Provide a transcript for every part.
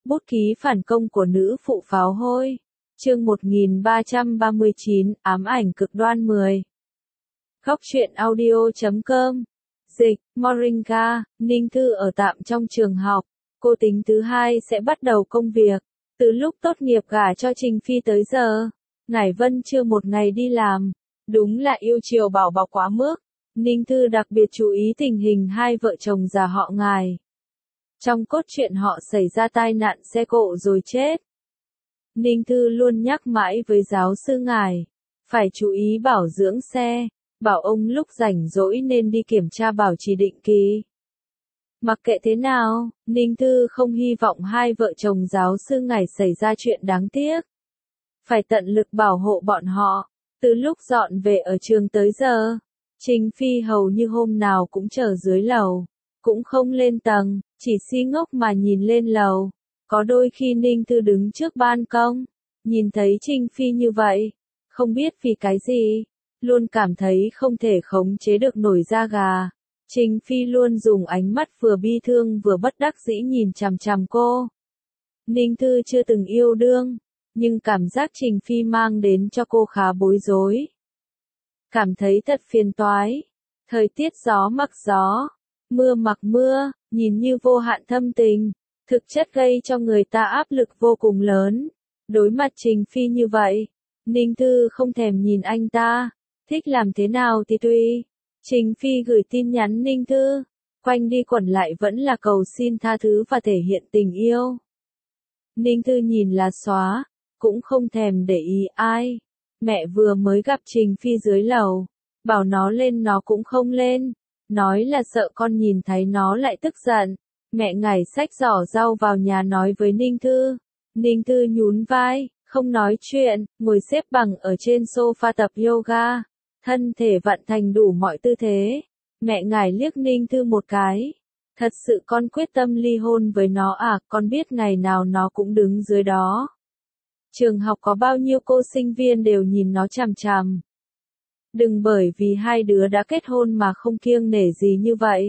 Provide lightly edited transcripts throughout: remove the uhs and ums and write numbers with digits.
Bút ký phản công của nữ phụ pháo hôi. Chương 1339, ám ảnh cực đoan 10. Góc truyện audio.com. Dịch, Moringa, Ninh Thư ở tạm trong trường học. Cô tính thứ hai sẽ bắt đầu công việc. Từ lúc tốt nghiệp gả cho Trình Phi tới giờ, Ngải Vân chưa một ngày đi làm. Đúng là yêu chiều bảo bọc quá mức. Ninh Thư đặc biệt chú ý tình hình hai vợ chồng già họ Ngải. Trong cốt truyện họ xảy ra tai nạn xe cộ rồi chết. Ninh Thư luôn nhắc mãi với giáo sư Ngải, phải chú ý bảo dưỡng xe, bảo ông lúc rảnh rỗi nên đi kiểm tra bảo trì định kỳ. Mặc kệ thế nào, Ninh Thư không hy vọng hai vợ chồng giáo sư Ngải xảy ra chuyện đáng tiếc. Phải tận lực bảo hộ bọn họ. Từ lúc dọn về ở trường tới giờ, Trình Phi hầu như hôm nào cũng chờ dưới lầu, cũng không lên tầng, chỉ si ngốc mà nhìn lên lầu. Có đôi khi Ninh Thư đứng trước ban công, nhìn thấy Trình Phi như vậy, không biết vì cái gì, luôn cảm thấy không thể khống chế được nổi da gà. Trình Phi luôn dùng ánh mắt vừa bi thương vừa bất đắc dĩ nhìn chằm chằm cô. Ninh Thư chưa từng yêu đương, nhưng cảm giác Trình Phi mang đến cho cô khá bối rối. Cảm thấy thật phiền toái. Thời tiết gió mặc gió, mưa mặc mưa, nhìn như vô hạn thâm tình, thực chất gây cho người ta áp lực vô cùng lớn. Đối mặt Trình Phi như vậy, Ninh Thư không thèm nhìn anh ta, thích làm thế nào thì tùy. Trình Phi gửi tin nhắn Ninh Thư, quanh đi quẩn lại vẫn là cầu xin tha thứ và thể hiện tình yêu. Ninh Thư nhìn là xóa, cũng không thèm để ý ai. Mẹ vừa mới gặp Trình Phi dưới lầu, bảo nó lên nó cũng không lên, nói là sợ con nhìn thấy nó lại tức giận. Mẹ Ngải xách giỏ rau vào nhà nói với Ninh Thư. Ninh Thư nhún vai, không nói chuyện, ngồi xếp bằng ở trên sofa tập yoga, thân thể vặn thành đủ mọi tư thế. Mẹ Ngải liếc Ninh Thư một cái. Thật sự con quyết tâm ly hôn với nó à, con biết ngày nào nó cũng đứng dưới đó. Trường học có bao nhiêu cô sinh viên đều nhìn nó chằm chằm. Đừng bởi vì hai đứa đã kết hôn mà không kiêng nể gì như vậy.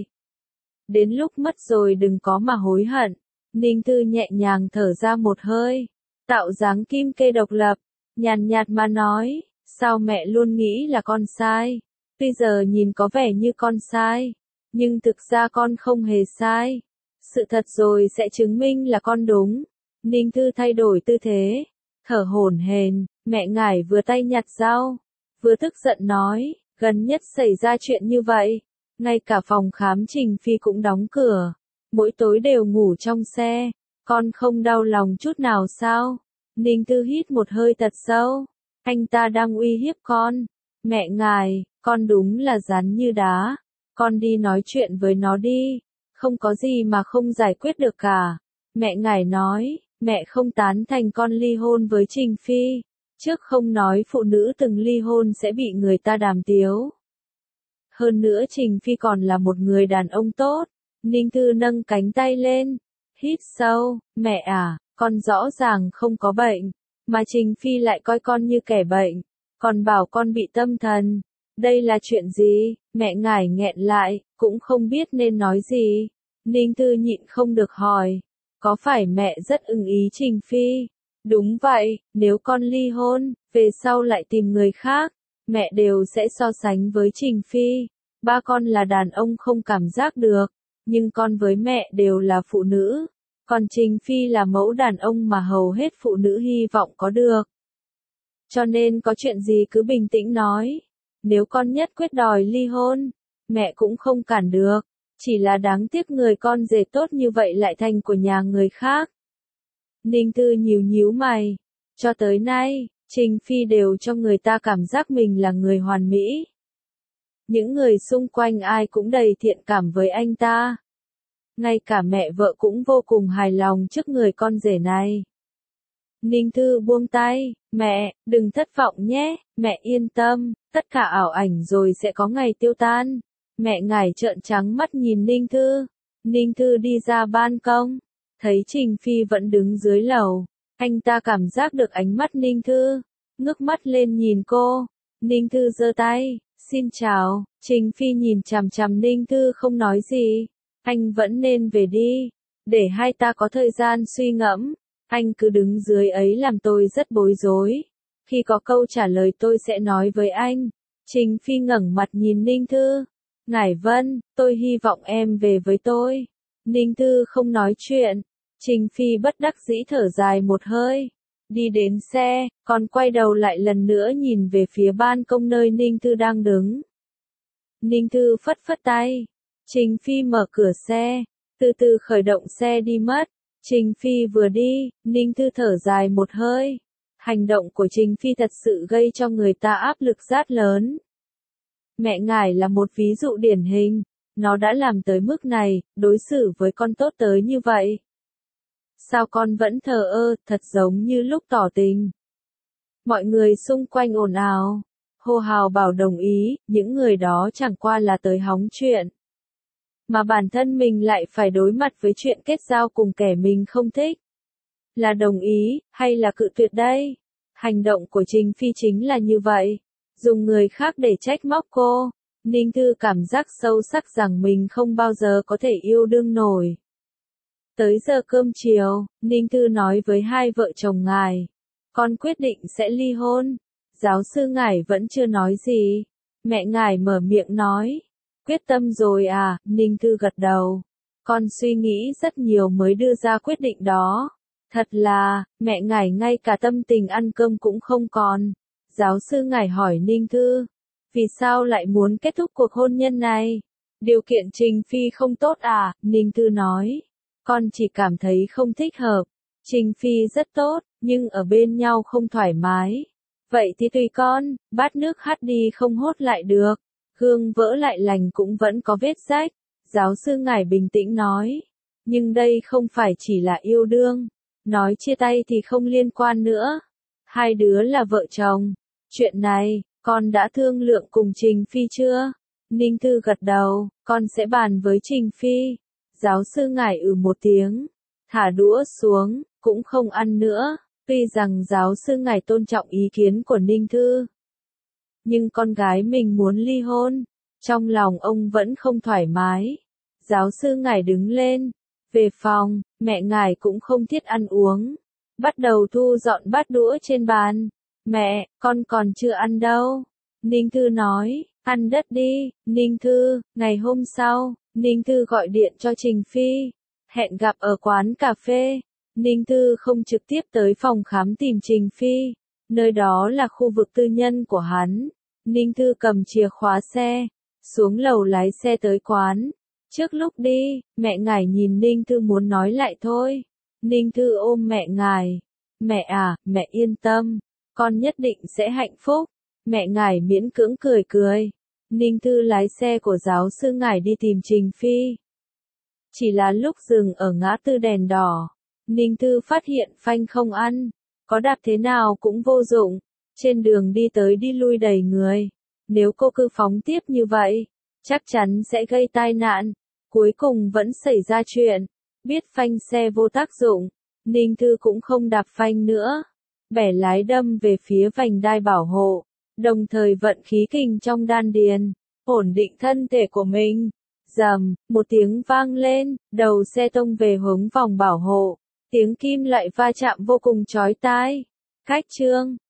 Đến lúc mất rồi đừng có mà hối hận. Ninh Thư nhẹ nhàng thở ra một hơi, tạo dáng kim kê độc lập, nhàn nhạt mà nói, sao mẹ luôn nghĩ là con sai. Tuy giờ nhìn có vẻ như con sai, nhưng thực ra con không hề sai. Sự thật rồi sẽ chứng minh là con đúng. Ninh Thư thay đổi tư thế, thở hổn hển. Mẹ Ngải vừa tay nhặt rau, vừa tức giận nói, gần nhất xảy ra chuyện như vậy, ngay cả phòng khám Trình Phi cũng đóng cửa, mỗi tối đều ngủ trong xe, con không đau lòng chút nào sao? Ninh Thư hít một hơi thật sâu, anh ta đang uy hiếp con. Mẹ Ngải, con đúng là rắn như đá, con đi nói chuyện với nó đi, không có gì mà không giải quyết được cả. Mẹ Ngải nói, mẹ không tán thành con ly hôn với Trình Phi, trước không nói phụ nữ từng ly hôn sẽ bị người ta đàm tiếu. Hơn nữa Trình Phi còn là một người đàn ông tốt. Ninh Thư nâng cánh tay lên, hít sâu, mẹ à, con rõ ràng không có bệnh, mà Trình Phi lại coi con như kẻ bệnh, còn bảo con bị tâm thần. Đây là chuyện gì? Mẹ Ngải nghẹn lại, cũng không biết nên nói gì. Ninh Thư nhịn không được hỏi, có phải mẹ rất ưng ý Trình Phi? Đúng vậy, nếu con ly hôn, về sau lại tìm người khác, mẹ đều sẽ so sánh với Trình Phi. Ba con là đàn ông không cảm giác được, nhưng con với mẹ đều là phụ nữ, còn Trình Phi là mẫu đàn ông mà hầu hết phụ nữ hy vọng có được. Cho nên có chuyện gì cứ bình tĩnh nói, nếu con nhất quyết đòi ly hôn, mẹ cũng không cản được, chỉ là đáng tiếc người con rể tốt như vậy lại thành của nhà người khác. Ninh Thư nhíu nhíu mày, cho tới nay, Trình Phi đều cho người ta cảm giác mình là người hoàn mỹ. Những người xung quanh ai cũng đầy thiện cảm với anh ta. Ngay cả mẹ vợ cũng vô cùng hài lòng trước người con rể này. Ninh Thư buông tay, mẹ, đừng thất vọng nhé, mẹ yên tâm, tất cả ảo ảnh rồi sẽ có ngày tiêu tan. Mẹ Ngải trợn trắng mắt nhìn Ninh Thư. Ninh Thư đi ra ban công, thấy Trình Phi vẫn đứng dưới lầu. Anh ta cảm giác được ánh mắt Ninh Thư, ngước mắt lên nhìn cô. Ninh Thư giơ tay, xin chào. Trình Phi nhìn chằm chằm Ninh Thư không nói gì. Anh vẫn nên về đi. để hai ta có thời gian suy ngẫm. Anh cứ đứng dưới ấy làm tôi rất bối rối. Khi có câu trả lời tôi sẽ nói với anh. Trình Phi ngẩng mặt nhìn Ninh Thư. Ngải Vân, tôi hy vọng em về với tôi. Ninh Thư không nói chuyện. Trình Phi bất đắc dĩ thở dài một hơi. Đi đến xe, còn quay đầu lại lần nữa nhìn về phía ban công nơi Ninh Thư đang đứng. Ninh Thư phất phất tay. Trình Phi mở cửa xe, từ từ khởi động xe đi mất. Trình Phi vừa đi, Ninh Thư thở dài một hơi. Hành động của Trình Phi thật sự gây cho người ta áp lực rất lớn. Mẹ ngài là một ví dụ điển hình. Nó đã làm tới mức này, đối xử với con tốt tới như vậy. Sao con vẫn thờ ơ, thật giống như lúc tỏ tình. Mọi người xung quanh ồn ào, hô hào bảo đồng ý, những người đó chẳng qua là tới hóng chuyện. Mà bản thân mình lại phải đối mặt với chuyện kết giao cùng kẻ mình không thích. Là đồng ý, hay là cự tuyệt đây? Hành động của Trình Phi chính là như vậy. Dùng người khác để trách móc cô. Ninh Thư cảm giác sâu sắc rằng mình không bao giờ có thể yêu đương nổi. Tới giờ cơm chiều, Ninh Thư nói với hai vợ chồng ngài. Con quyết định sẽ ly hôn. Giáo sư ngài vẫn chưa nói gì. Mẹ ngài mở miệng nói. Quyết tâm rồi à, Ninh Thư gật đầu. Con suy nghĩ rất nhiều mới đưa ra quyết định đó. Thật là, mẹ ngài ngay cả tâm tình ăn cơm cũng không còn. Giáo sư ngài hỏi Ninh Thư. Vì sao lại muốn kết thúc cuộc hôn nhân này? Điều kiện Trình Phi không tốt à? Ninh Thư nói. Con chỉ cảm thấy không thích hợp. Trình Phi rất tốt, nhưng ở bên nhau không thoải mái. Vậy thì tùy con, bát nước hắt đi không hốt lại được. Gương vỡ lại lành cũng vẫn có vết rách. Giáo sư ngài bình tĩnh nói. Nhưng đây không phải chỉ là yêu đương. Nói chia tay thì không liên quan nữa. Hai đứa là vợ chồng. Chuyện này, con đã thương lượng cùng Trình Phi chưa? Ninh Thư gật đầu, con sẽ bàn với Trình Phi. Giáo sư ngài một tiếng. Thả đũa xuống, cũng không ăn nữa. Tuy rằng giáo sư ngài tôn trọng ý kiến của Ninh Thư. Nhưng con gái mình muốn ly hôn. Trong lòng ông vẫn không thoải mái. Giáo sư ngài đứng lên. Về phòng, mẹ ngài cũng không thiết ăn uống. Bắt đầu thu dọn bát đũa trên bàn. Mẹ, con còn chưa ăn đâu. Ninh Thư nói, ăn đất đi. Ninh Thư, ngày hôm sau, Ninh Thư gọi điện cho Trình Phi. Hẹn gặp ở quán cà phê. Ninh Thư không trực tiếp tới phòng khám tìm Trình Phi. Nơi đó là khu vực tư nhân của hắn. Ninh Thư cầm chìa khóa xe. Xuống lầu lái xe tới quán. Trước lúc đi, mẹ ngài nhìn Ninh Thư muốn nói lại thôi. Ninh Thư ôm mẹ ngài. Mẹ à, mẹ yên tâm. Con nhất định sẽ hạnh phúc. Mẹ ngài miễn cưỡng cười cười. Ninh Thư lái xe của giáo sư ngài đi tìm Trình Phi. Chỉ là lúc dừng ở ngã tư đèn đỏ. Ninh Thư phát hiện phanh không ăn. Có đạp thế nào cũng vô dụng. Trên đường đi tới đi lui đầy người. Nếu cô cứ phóng tiếp như vậy, chắc chắn sẽ gây tai nạn. Cuối cùng vẫn xảy ra chuyện. Biết phanh xe vô tác dụng. Ninh Thư cũng không đạp phanh nữa. Bẻ lái đâm về phía vành đai bảo hộ. Đồng thời vận khí kình trong đan điền. Ổn định thân thể của mình. Rầm, một tiếng vang lên. Đầu xe tông về hướng vòng bảo hộ. Tiếng kim loại va chạm vô cùng chói tai. Khách trương.